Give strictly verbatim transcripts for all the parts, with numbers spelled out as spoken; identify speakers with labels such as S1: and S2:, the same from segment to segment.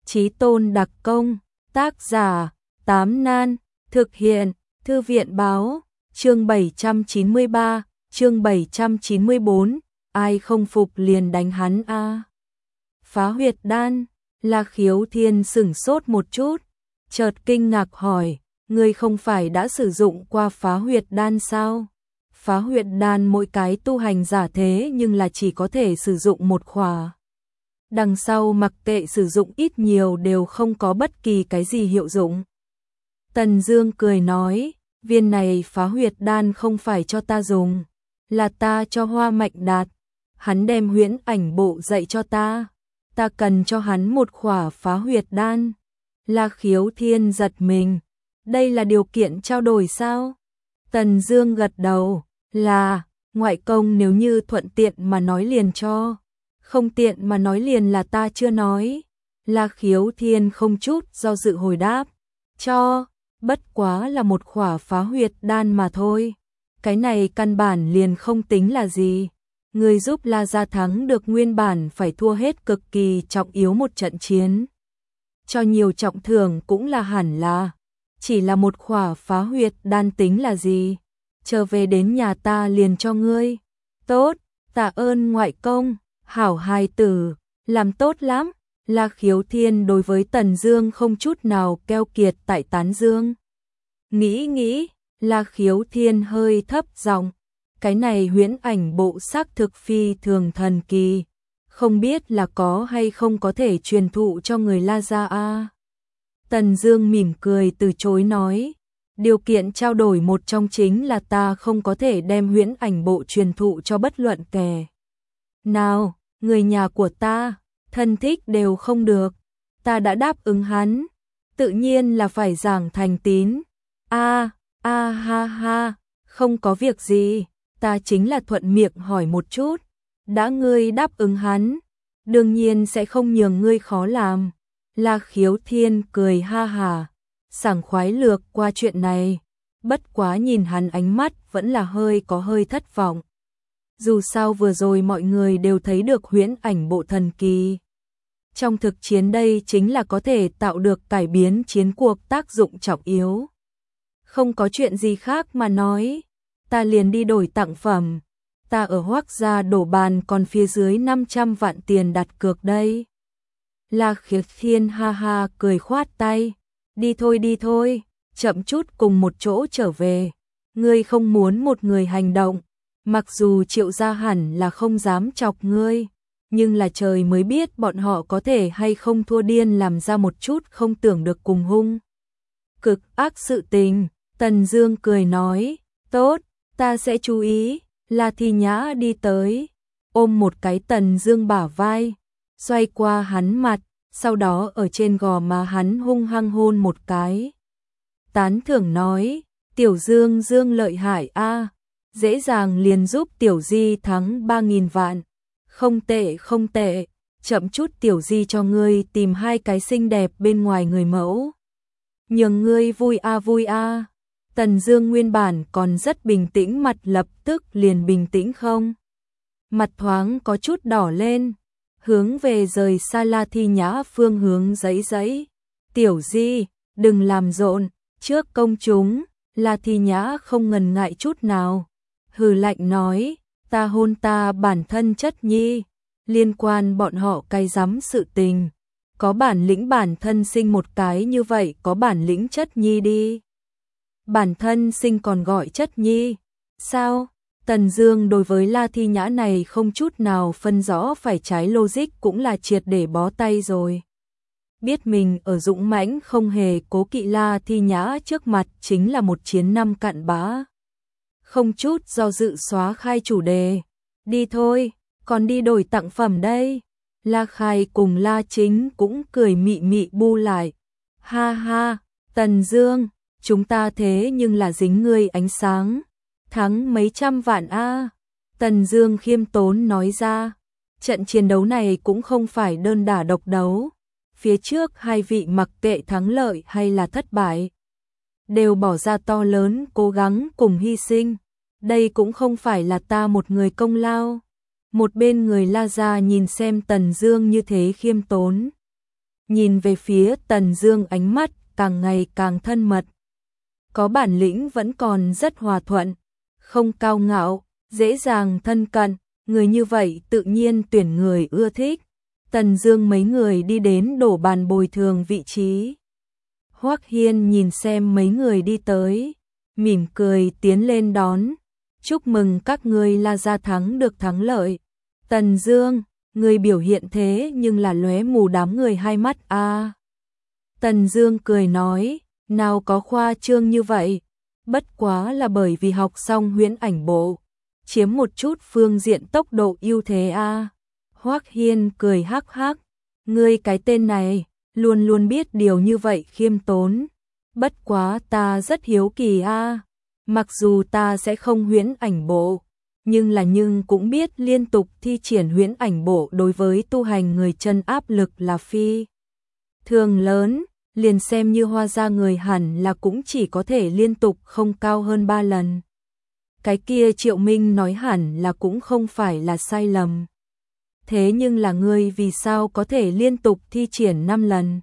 S1: Chí tôn đặc công, tác giả, Tám Nan, thực hiện, Thư viện báo, chương bảy trăm chín mươi ba, chương bảy trăm chín mươi bốn, ai không phục liền đánh hắn a. Phá huyệt đan, La Khiếu Thiên sửng sốt một chút, chợt kinh ngạc hỏi, ngươi không phải đã sử dụng qua phá huyệt đan sao? Phá huyệt đan mỗi cái tu hành giả thế nhưng là chỉ có thể sử dụng một khỏa. Đằng sau mặc kệ sử dụng ít nhiều đều không có bất kỳ cái gì hiệu dụng. Tần Dương cười nói, viên này phá huyệt đan không phải cho ta dùng, là ta cho Hoa Mạnh Đạt. Hắn đem huyễn ảnh bộ dạy cho ta, ta cần cho hắn một khỏa phá huyệt đan. La Khiếu Thiên giật mình, đây là điều kiện trao đổi sao? Tần Dương gật đầu, là, ngoại công nếu như thuận tiện mà nói liền cho, không tiện mà nói liền là ta chưa nói. La Khiếu Thiên không chút do dự hồi đáp, cho, bất quá là một khỏa phá huyệt đan mà thôi. Cái này căn bản liền không tính là gì. Người giúp La gia thắng được nguyên bản phải thua hết cực kỳ trọng yếu một trận chiến. Cho nhiều trọng thưởng cũng là hẳn là, chỉ là một khỏa phá huyệt đan tính là gì? Trở về đến nhà ta liền cho ngươi. Tốt, tạ ơn ngoại công, hảo hài tử, làm tốt lắm. La Khiếu Thiên đối với Tần Dương không chút nào keo kiệt tại tán dương. Nghĩ nghĩ, La Khiếu Thiên hơi thấp giọng, cái này huyễn ảnh bộ xác thực phi thường thần kỳ, không biết là có hay không có thể truyền thụ cho người La gia a. Tần Dương mỉm cười từ chối nói, điều kiện trao đổi một trong chính là ta không có thể đem huyễn ảnh bộ truyền thụ cho bất luận kẻ nào, người nhà của ta, thân thích đều không được. Ta đã đáp ứng hắn, tự nhiên là phải giảng thành tín. A, a ha ha, không có việc gì, ta chính là thuận miệng hỏi một chút, đã ngươi đáp ứng hắn, đương nhiên sẽ không nhường ngươi khó làm. La Khiếu Thiên cười ha hà, sảng khoái lược qua chuyện này, bất quá nhìn hắn ánh mắt vẫn là hơi có hơi thất vọng. Dù sao vừa rồi mọi người đều thấy được huyễn ảnh bộ thần kỳ. Trong thực chiến đây chính là có thể tạo được cải biến chiến cuộc tác dụng trọng yếu. Không có chuyện gì khác mà nói, ta liền đi đổi tặng phẩm, ta ở Hoắc gia đổ bàn còn phía dưới năm trăm vạn tiền đặt cược đây. La Khiếu Thiên ha ha cười khoát tay, đi thôi đi thôi, chậm chút cùng một chỗ trở về, ngươi không muốn một người hành động, mặc dù Triệu gia hẳn là không dám chọc ngươi, nhưng là trời mới biết bọn họ có thể hay không thua điên làm ra một chút không tưởng được cùng hung cực ác sự tình. Tần Dương cười nói, tốt, ta sẽ chú ý. La Thi Nhã đi tới, ôm một cái Tần Dương bả vai, xoay qua hắn mặt, sau đó ở trên gò má hắn hung hăng hôn một cái. Tán thưởng nói, Tiểu Dương Dương lợi hại a, dễ dàng liền giúp Tiểu Di thắng ba nghìn vạn. Không tệ không tệ, chậm chút Tiểu Di cho ngươi tìm hai cái xinh đẹp bên ngoài người mẫu. Nhường ngươi vui a vui a. Tần Dương nguyên bản còn rất bình tĩnh mặt lập tức liền bình tĩnh không. Mặt thoáng có chút đỏ lên, hướng về rời xa La Thi Nhã phương hướng giãy giãy. Tiểu Di, đừng làm rộn, trước công chúng. La Thi Nhã không ngần ngại chút nào, hừ lạnh nói, ta hôn ta bản thân chất nhi, liên quan bọn họ cái rắm sự tình, có bản lĩnh bản thân sinh một cái như vậy có bản lĩnh chất nhi đi. Bản thân sinh còn gọi chất nhi, sao? Tần Dương đối với La Thi Nhã này không chút nào phân rõ phải trái logic cũng là triệt để bó tay rồi. Biết mình ở dũng mãnh không hề cố kỵ La Thi Nhã trước mặt chính là một chiến năm cặn bã. Không chút do dự xóa khai chủ đề. Đi thôi, còn đi đổi tặng phẩm đây. La Khai cùng La Chính cũng cười mị mị bu lại. Ha ha, Tần Dương, chúng ta thế nhưng là dính ngươi ánh sáng. Thắng mấy trăm vạn a. Tần Dương khiêm tốn nói ra. Trận chiến đấu này cũng không phải đơn đả độc đấu. Phía trước hai vị mặc kệ thắng lợi hay là thất bại, đều bỏ ra to lớn cố gắng cùng hy sinh. Đây cũng không phải là ta một người công lao. Một bên người La gia nhìn xem Tần Dương như thế khiêm tốn, nhìn về phía Tần Dương ánh mắt càng ngày càng thân mật. Có bản lĩnh vẫn còn rất hòa thuận, không cao ngạo, dễ dàng thân cận, người như vậy tự nhiên tuyển người ưa thích. Tần Dương mấy người đi đến đổ bàn bồi thường vị trí. Hoắc Hiên nhìn xem mấy người đi tới, mỉm cười tiến lên đón. Chúc mừng các ngươi La gia thắng được thắng lợi. Tần Dương, người biểu hiện thế nhưng là lóe mù đám người hai mắt a. À. Tần Dương cười nói, nào có khoa trương như vậy, bất quá là bởi vì học xong huyễn ảnh bộ, chiếm một chút phương diện tốc độ ưu thế a. À. Hoắc Hiên cười hắc hắc, ngươi cái tên này, luôn luôn biết điều như vậy khiêm tốn. Bất quá ta rất hiếu kỳ a, à. Mặc dù ta sẽ không huyễn ảnh bộ, nhưng là nhưng cũng biết liên tục thi triển huyễn ảnh bộ đối với tu hành người chân áp lực là phi thường lớn, liền xem như Hoa gia người hẳn là cũng chỉ có thể liên tục không cao hơn ba lần. Cái kia Triệu Minh nói hẳn là cũng không phải là sai lầm. Thế nhưng là ngươi vì sao có thể liên tục thi triển năm lần?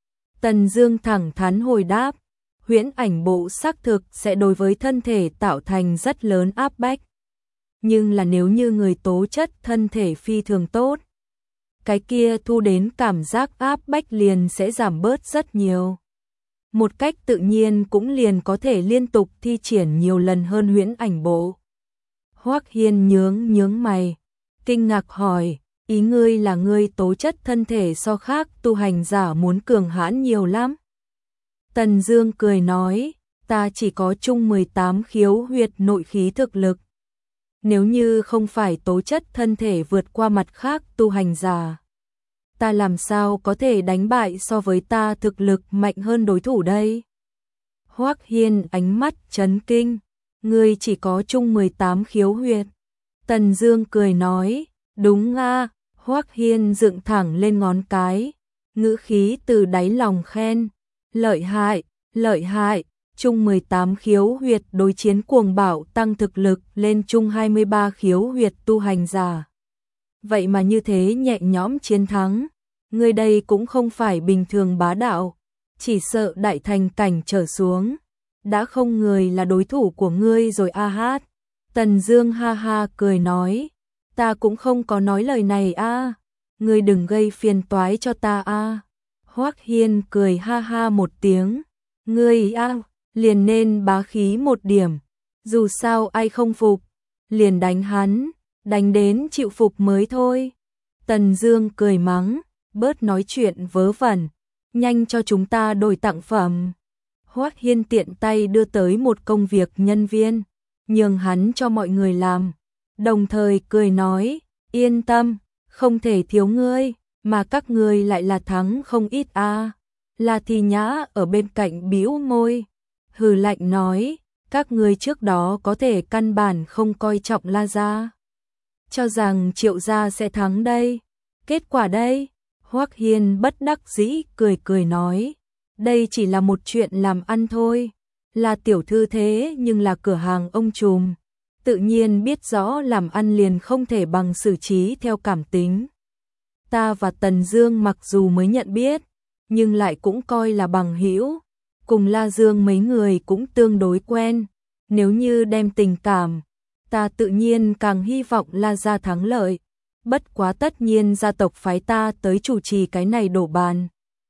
S1: Tần Dương thẳng thắn hồi đáp, huyễn ảnh bộ xác thực sẽ đối với thân thể tạo thành rất lớn áp bách. Nhưng là nếu như người tố chất thân thể phi thường tốt, cái kia thu đến cảm giác áp bách liền sẽ giảm bớt rất nhiều. Một cách tự nhiên cũng liền có thể liên tục thi triển nhiều lần hơn huyễn ảnh bộ. Hoắc Hiên nhướng nhướng mày, kinh ngạc hỏi, ý ngươi là ngươi tố chất thân thể so khác tu hành giả muốn cường hãn nhiều lắm? Tần Dương cười nói, ta chỉ có chung mười tám khiếu huyệt nội khí thực lực. Nếu như không phải tố chất thân thể vượt qua mặt khác tu hành giả, ta làm sao có thể đánh bại so với ta thực lực mạnh hơn đối thủ đây? Hoắc Hiên ánh mắt chấn kinh, ngươi chỉ có chung mười tám khiếu huyệt. Tần Dương cười nói, đúng a. Hoắc Hiên dựng thẳng lên ngón cái, ngữ khí từ đáy lòng khen, lợi hại, lợi hại. Chung mười tám khiếu huyệt đối chiến cuồng bạo tăng thực lực lên chung hai mươi ba khiếu huyệt tu hành giả. Vậy mà như thế nhẹ nhõm chiến thắng, ngươi đây cũng không phải bình thường bá đạo, chỉ sợ đại thành cảnh trở xuống, đã không người là đối thủ của ngươi rồi a hát. Tần Dương ha ha cười nói, ta cũng không có nói lời này a, ngươi đừng gây phiền toái cho ta a. Hoắc Hiên cười ha ha một tiếng, ngươi a liền nên bá khí một điểm, dù sao ai không phục, liền đánh hắn, đánh đến chịu phục mới thôi. Tần Dương cười mắng, bớt nói chuyện vớ vẩn, nhanh cho chúng ta đổi tặng phẩm. Hoắc Hiên tiện tay đưa tới một công việc nhân viên, nhường hắn cho mọi người làm, đồng thời cười nói, yên tâm, không thể thiếu ngươi, mà các ngươi lại là thắng không ít a. À. La Thi Nhã ở bên cạnh bĩu môi, hừ lạnh nói, các ngươi trước đó có thể căn bản không coi trọng La gia, cho rằng Triệu gia sẽ thắng đây. Kết quả đây, Hoắc Hiên bất đắc dĩ cười cười nói, đây chỉ là một chuyện làm ăn thôi, là tiểu thư thế nhưng là cửa hàng ông trùm, tự nhiên biết rõ làm ăn liền không thể bằng xử trí theo cảm tính. Ta và Tần Dương mặc dù mới nhận biết, nhưng lại cũng coi là bằng hữu, cùng La Dương mấy người cũng tương đối quen, nếu như đem tình cảm, ta tự nhiên càng hy vọng La gia thắng lợi, bất quá tất nhiên gia tộc phái ta tới chủ trì cái này đổ bàn.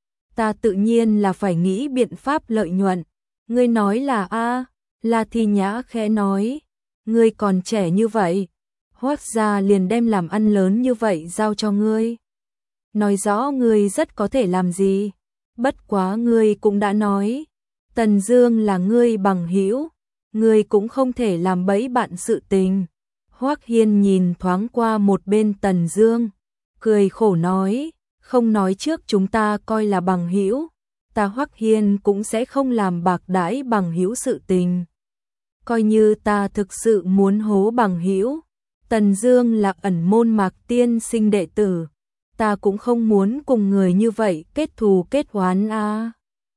S1: Ta tự nhiên là phải nghĩ biện pháp lợi nhuận. Ngươi nói là a? La Thi Nhã khẽ nói, ngươi còn trẻ như vậy, Hoắc gia liền đem làm ăn lớn như vậy giao cho ngươi. Nói rõ ngươi rất có thể làm gì, bất quá ngươi cũng đã nói, Tần Dương là ngươi bằng hữu, ngươi cũng không thể làm bẫy bạn sự tình. Hoắc Hiên nhìn thoáng qua một bên Tần Dương, cười khổ nói, không nói trước chúng ta coi là bằng hữu, ta Hoắc Hiên cũng sẽ không làm bạc đãi bằng hữu sự tình. Coi như ta thực sự muốn hố bằng hữu, Tần Dương là ẩn môn Mạc tiên sinh đệ tử, ta cũng không muốn cùng người như vậy kết thù kết oán a. À.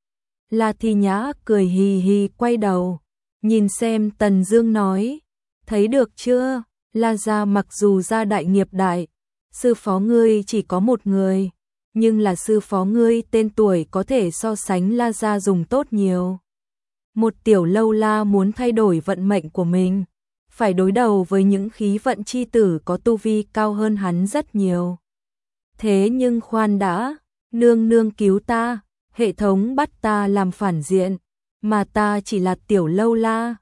S1: La Thi Nhã cười hì hì quay đầu, nhìn xem Tần Dương nói, thấy được chưa, La gia mặc dù gia đại nghiệp đại, sư phó ngươi chỉ có một người, nhưng là sư phó ngươi tên tuổi có thể so sánh La gia dùng tốt nhiều. Một tiểu lâu la muốn thay đổi vận mệnh của mình, phải đối đầu với những khí vận chi tử có tu vi cao hơn hắn rất nhiều. Thế nhưng khoan đã, nương nương cứu ta, hệ thống bắt ta làm phản diện, mà ta chỉ là tiểu lâu la,